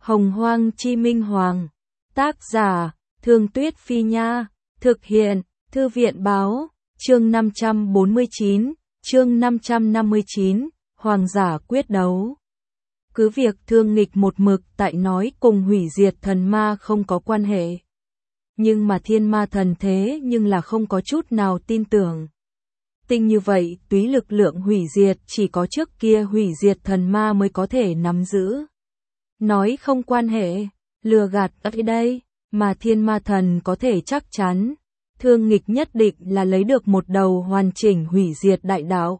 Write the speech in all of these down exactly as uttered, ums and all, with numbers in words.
Hồng Hoang Chi Minh Hoàng. Tác giả, Thương Tuyết Phi Nha. Thực hiện, Thư viện Báo. Chương năm trăm bốn mươi chín, chương năm trăm năm mươi chín, Hoàng giả quyết đấu. Cứ việc Thương Nghịch một mực tại nói cùng hủy diệt thần ma không có quan hệ. Nhưng mà thiên ma thần thế nhưng là không có chút nào tin tưởng. Tinh như vậy, túy lực lượng hủy diệt chỉ có trước kia hủy diệt thần ma mới có thể nắm giữ. Nói không quan hệ, lừa gạt ở đây, mà thiên ma thần có thể chắc chắn. Thương Nghịch nhất định là lấy được một đầu hoàn chỉnh hủy diệt đại đạo.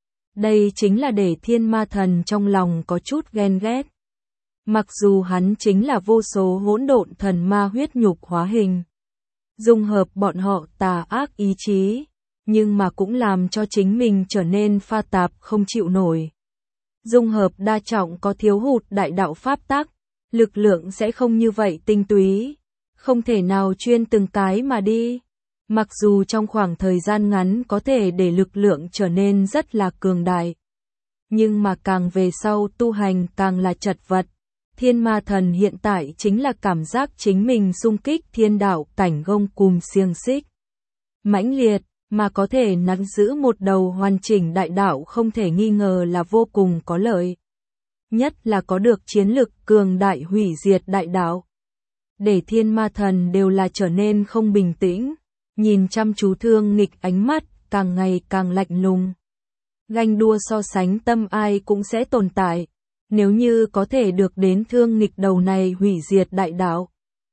Đây chính là để thiên ma thần trong lòng có chút ghen ghét. Mặc dù hắn chính là vô số hỗn độn thần ma huyết nhục hóa hình, dung hợp bọn họ tà ác ý chí, nhưng mà cũng làm cho chính mình trở nên pha tạp không chịu nổi. Dung hợp đa trọng có thiếu hụt đại đạo pháp tắc, lực lượng sẽ không như vậy tinh túy, không thể nào chuyên từng cái mà đi. Mặc dù trong khoảng thời gian ngắn có thể để lực lượng trở nên rất là cường đại, nhưng mà càng về sau tu hành càng là chật vật. Thiên ma thần hiện tại chính là cảm giác chính mình xung kích thiên đạo cảnh gông cùm xiềng xích mãnh liệt, mà có thể nắm giữ một đầu hoàn chỉnh đại đạo không thể nghi ngờ là vô cùng có lợi. Nhất là có được chiến lực cường đại hủy diệt đại đạo. Để thiên ma thần đều là trở nên không bình tĩnh, nhìn chăm chú Thương Nghịch ánh mắt càng ngày càng lạnh lùng. Ganh đua so sánh tâm ai cũng sẽ tồn tại, nếu như có thể được đến Thương Nghịch đầu này hủy diệt đại đạo,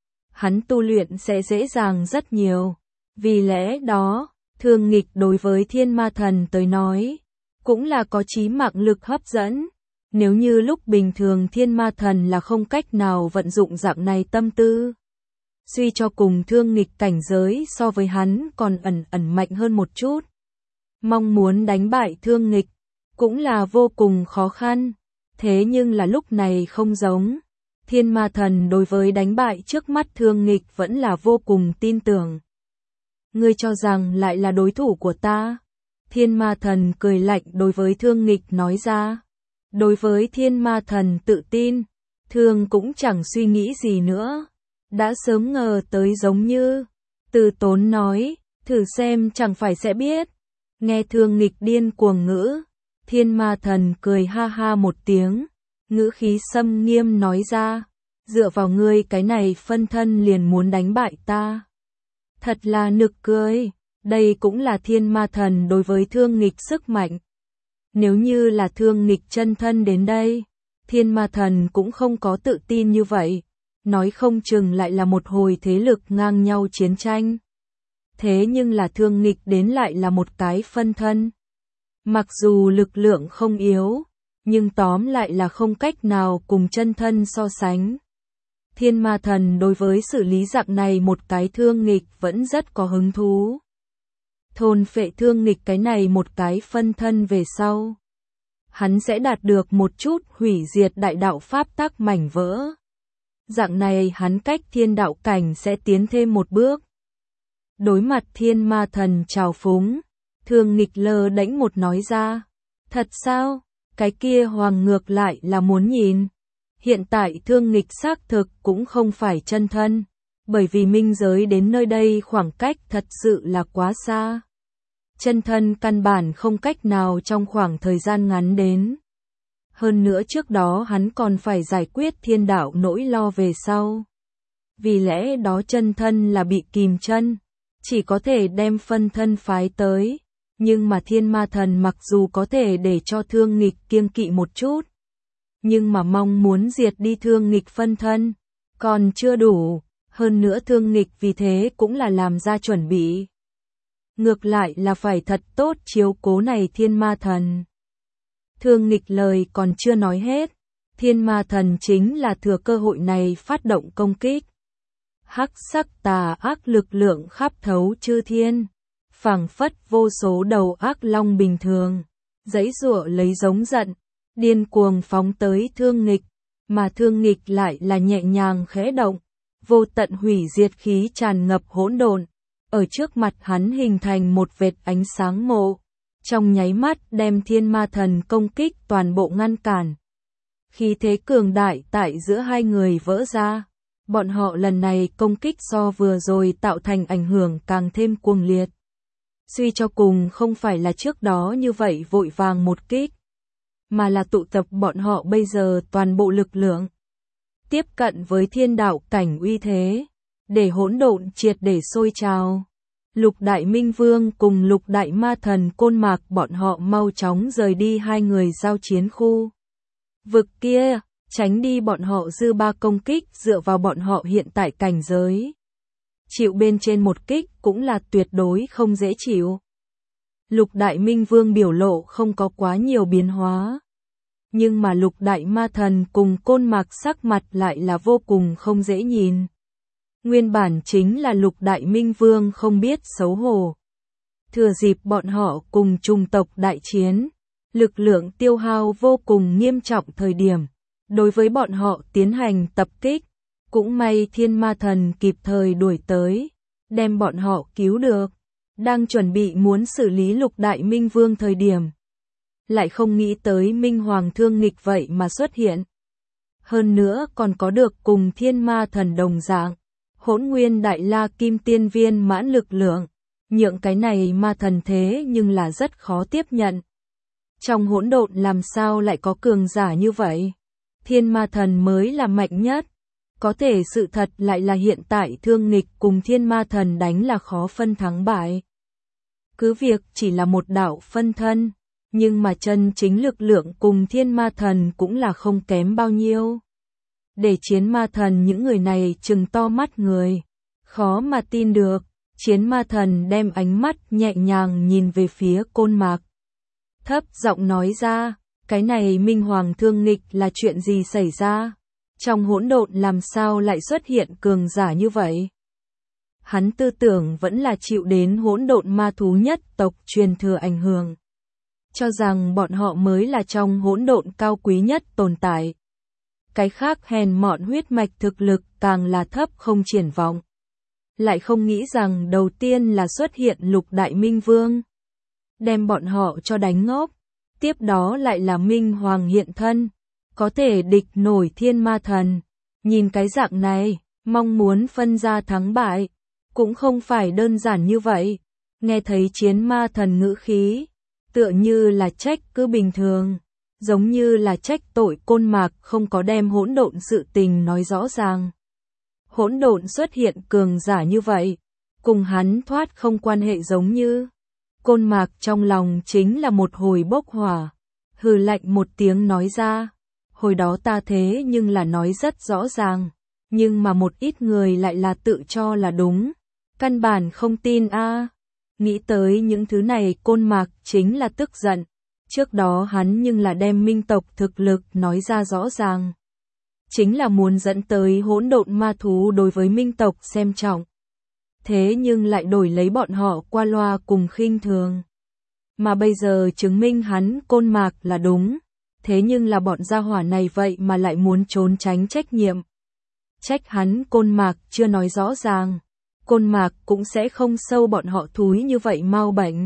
hắn tu luyện sẽ dễ dàng rất nhiều. Vì lẽ đó, Thương Nghịch đối với thiên ma thần tới nói, cũng là có chí mạng lực hấp dẫn. Nếu như lúc bình thường thiên ma thần là không cách nào vận dụng dạng này tâm tư. Suy cho cùng Thương Nghịch cảnh giới so với hắn còn ẩn ẩn mạnh hơn một chút. Mong muốn đánh bại Thương Nghịch, cũng là vô cùng khó khăn. Thế nhưng là lúc này không giống. Thiên ma thần đối với đánh bại trước mắt Thương Nghịch vẫn là vô cùng tin tưởng. Ngươi cho rằng lại là đối thủ của ta? Thiên ma thần cười lạnh đối với Thương Nghịch nói ra. Đối với thiên ma thần tự tin, Thương cũng chẳng suy nghĩ gì nữa. Đã sớm ngờ tới giống như. Từ Tốn nói, thử xem chẳng phải sẽ biết. Nghe Thương Nghịch điên cuồng ngữ, thiên ma thần cười ha ha một tiếng, ngữ khí xâm nghiêm nói ra. Dựa vào ngươi cái này phân thân liền muốn đánh bại ta. Thật là nực cười, đây cũng là thiên ma thần đối với Thương Nghịch sức mạnh. Nếu như là Thương Nghịch chân thân đến đây, thiên ma thần cũng không có tự tin như vậy, nói không chừng lại là một hồi thế lực ngang nhau chiến tranh. Thế nhưng là Thương Nghịch đến lại là một cái phân thân. Mặc dù lực lượng không yếu, nhưng tóm lại là không cách nào cùng chân thân so sánh. Thiên ma thần đối với xử lý dạng này một cái Thương Nghịch vẫn rất có hứng thú. Thôn phệ Thương Nghịch cái này một cái phân thân về sau, hắn sẽ đạt được một chút hủy diệt đại đạo pháp tắc mảnh vỡ. Dạng này hắn cách thiên đạo cảnh sẽ tiến thêm một bước. Đối mặt thiên ma thần trào phúng, Thương Nghịch lơ đễnh một nói ra. Thật sao? Cái kia hoàng ngược lại là muốn nhìn. Hiện tại Thương Nghịch xác thực cũng không phải chân thân, bởi vì minh giới đến nơi đây khoảng cách thật sự là quá xa. Chân thân căn bản không cách nào trong khoảng thời gian ngắn đến. Hơn nữa trước đó hắn còn phải giải quyết thiên đạo nỗi lo về sau. Vì lẽ đó chân thân là bị kìm chân, chỉ có thể đem phân thân phái tới. Nhưng mà thiên ma thần mặc dù có thể để cho Thương Nghịch kiêng kỵ một chút, nhưng mà mong muốn diệt đi Thương Nghịch phân thân, còn chưa đủ. Hơn nữa Thương Nghịch vì thế cũng là làm ra chuẩn bị. Ngược lại là phải thật tốt chiếu cố này thiên ma thần. Thương Nghịch lời còn chưa nói hết, thiên ma thần chính là thừa cơ hội này phát động công kích. Hắc sắc tà ác lực lượng khắp thấu chư thiên, phảng phất vô số đầu ác long bình thường, giãy giụa lấy giống giận, điên cuồng phóng tới Thương Nghịch, mà Thương Nghịch lại là nhẹ nhàng khẽ động, vô tận hủy diệt khí tràn ngập hỗn độn, ở trước mặt hắn hình thành một vệt ánh sáng mộ, trong nháy mắt đem thiên ma thần công kích toàn bộ ngăn cản. Khí thế cường đại tại giữa hai người vỡ ra. Bọn họ lần này công kích so vừa rồi tạo thành ảnh hưởng càng thêm cuồng liệt. Suy cho cùng không phải là trước đó như vậy vội vàng một kích, mà là tụ tập bọn họ bây giờ toàn bộ lực lượng. Tiếp cận với thiên đạo cảnh uy thế, để hỗn độn triệt để sôi trào. Lục Đại Minh Vương cùng Lục Đại Ma Thần Côn Mạc bọn họ mau chóng rời đi hai người giao chiến khu vực kia, tránh đi bọn họ dư ba công kích dựa vào bọn họ hiện tại cảnh giới. Chịu bên trên một kích cũng là tuyệt đối không dễ chịu. Lục Đại Minh Vương biểu lộ không có quá nhiều biến hóa. Nhưng mà Lục Đại Ma Thần cùng Côn Mạc sắc mặt lại là vô cùng không dễ nhìn. Nguyên bản chính là Lục Đại Minh Vương không biết xấu hổ. Thừa dịp bọn họ cùng chủng tộc đại chiến, lực lượng tiêu hao vô cùng nghiêm trọng thời điểm, đối với bọn họ tiến hành tập kích, cũng may Thiên Ma Thần kịp thời đuổi tới, đem bọn họ cứu được. Đang chuẩn bị muốn xử lý Lục Đại Minh Vương thời điểm, lại không nghĩ tới Minh Hoàng thương nghịch vậy mà xuất hiện. Hơn nữa còn có được cùng Thiên Ma Thần đồng dạng, Hỗn Nguyên Đại La Kim Tiên Viên mãn lực lượng, nhượng cái này ma thần thế nhưng là rất khó tiếp nhận. Trong hỗn độn làm sao lại có cường giả như vậy? Thiên Ma Thần mới là mạnh nhất. Có thể sự thật lại là hiện tại thương nghịch cùng Thiên Ma Thần đánh là khó phân thắng bại. Cứ việc chỉ là một đạo phân thân, nhưng mà chân chính lực lượng cùng Thiên Ma Thần cũng là không kém bao nhiêu. Để Chiến Ma Thần những người này trừng to mắt người, khó mà tin được. Chiến Ma Thần đem ánh mắt nhẹ nhàng nhìn về phía Côn Mạc, thấp giọng nói ra, cái này Minh Hoàng thương nghịch là chuyện gì xảy ra? Trong hỗn độn làm sao lại xuất hiện cường giả như vậy? Hắn tư tưởng vẫn là chịu đến hỗn độn ma thú nhất tộc truyền thừa ảnh hưởng, cho rằng bọn họ mới là trong hỗn độn cao quý nhất tồn tại. Cái khác hèn mọn huyết mạch thực lực càng là thấp không triển vọng. Lại không nghĩ rằng đầu tiên là xuất hiện Lục Đại Minh Vương, đem bọn họ cho đánh ngốc, tiếp đó lại là Minh Hoàng hiện thân, có thể địch nổi Thiên Ma Thần. Nhìn cái dạng này, mong muốn phân ra thắng bại, cũng không phải đơn giản như vậy. Nghe thấy Chiến Ma Thần ngữ khí, tựa như là trách cứ bình thường, giống như là trách tội Côn Mạc không có đem hỗn độn sự tình nói rõ ràng. Hỗn độn xuất hiện cường giả như vậy, cùng hắn thoát không quan hệ giống như. Côn Mạc trong lòng chính là một hồi bốc hỏa, hừ lạnh một tiếng nói ra, hồi đó ta thế nhưng là nói rất rõ ràng, nhưng mà một ít người lại là tự cho là đúng, căn bản không tin a. À. Nghĩ tới những thứ này Côn Mạc chính là tức giận, trước đó hắn nhưng là đem minh tộc thực lực nói ra rõ ràng. Chính là muốn dẫn tới hỗn độn ma thú đối với minh tộc xem trọng. Thế nhưng lại đổi lấy bọn họ qua loa cùng khinh thường. Mà bây giờ chứng minh hắn Côn Mạc là đúng, thế nhưng là bọn gia hỏa này vậy mà lại muốn trốn tránh trách nhiệm. Trách hắn Côn Mạc chưa nói rõ ràng, Côn Mạc cũng sẽ không sâu bọn họ thúi như vậy mau bệnh.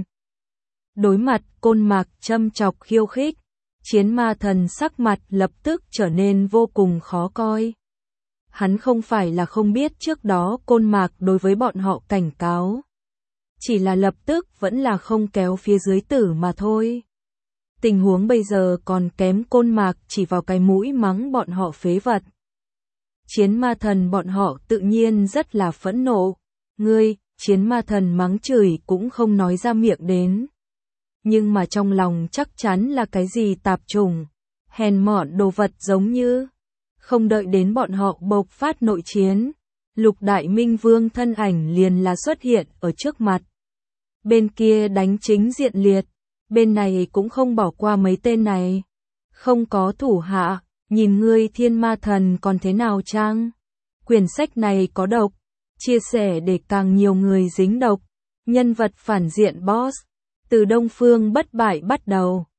Đối mặt Côn Mạc châm chọc khiêu khích, Chiến Ma Thần sắc mặt lập tức trở nên vô cùng khó coi. Hắn không phải là không biết trước đó Côn Mạc đối với bọn họ cảnh cáo, chỉ là lập tức vẫn là không kéo phía dưới tử mà thôi. Tình huống bây giờ còn kém Côn Mạc chỉ vào cái mũi mắng bọn họ phế vật. Chiến Ma Thần bọn họ tự nhiên rất là phẫn nộ. Ngươi, Chiến Ma Thần mắng chửi cũng không nói ra miệng đến. Nhưng mà trong lòng chắc chắn là cái gì tạp trùng, hèn mọn đồ vật giống như. Không đợi đến bọn họ bộc phát nội chiến, Lục Đại Minh Vương thân ảnh liền là xuất hiện ở trước mặt. Bên kia đánh chính diện liệt, bên này cũng không bỏ qua mấy tên này. Không có thủ hạ, nhìn ngươi Thiên Ma Thần còn thế nào chăng? Quyển sách này có độc, chia sẻ để càng nhiều người dính độc. Nhân vật phản diện boss, từ Đông Phương bất bại bắt đầu.